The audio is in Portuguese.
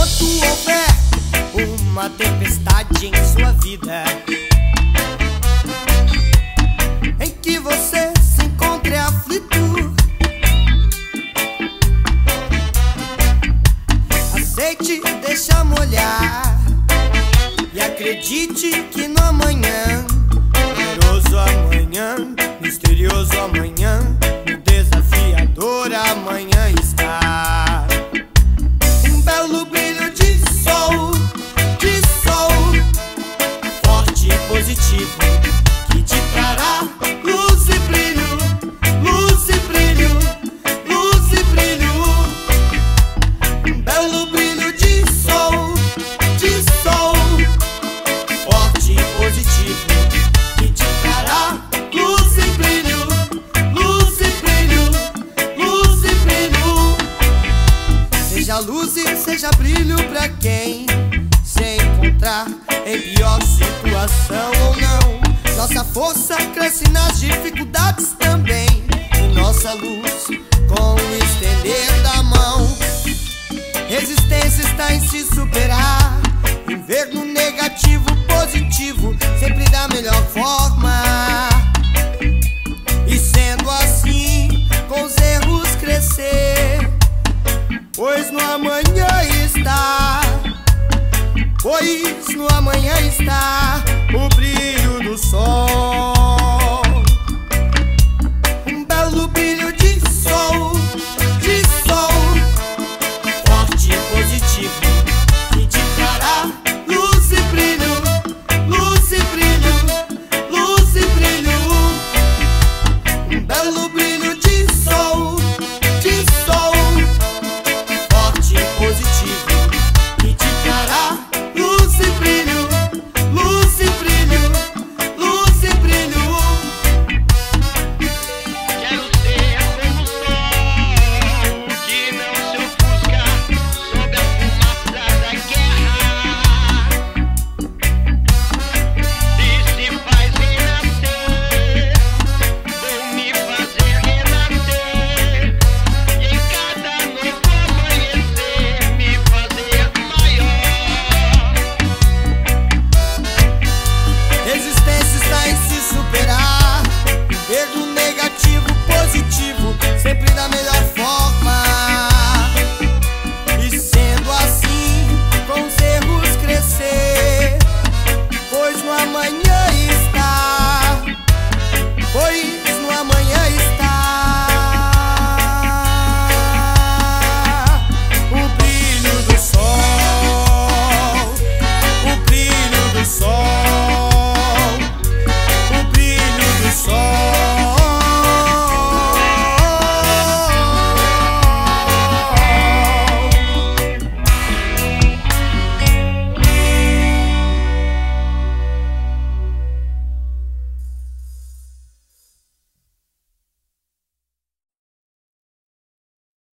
Enquanto houver uma tempestade em sua vida, em que você se encontre aflito, aceite, deixa molhar e acredite que no amanhã, poderoso amanhã, misterioso amanhã, no desafiador amanhã está um belo brilho de sol, forte e positivo, que te trará luz e brilho, luz e brilho, luz e brilho. Um belo brilho de sol, forte e positivo, que te trará luz e brilho, luz e brilho, luz e brilho. Seja luz e seja brilho pra quem se encontrar em pior situação ou não. Nossa força cresce nas dificuldades também, e nossa luz com o estender da mão. Resistência está em se superar, em ver no negativo positivo, sempre da melhor forma. E sendo assim, com os erros crescer, pois no amanhã está, pois no amanhã está o brilho do sol.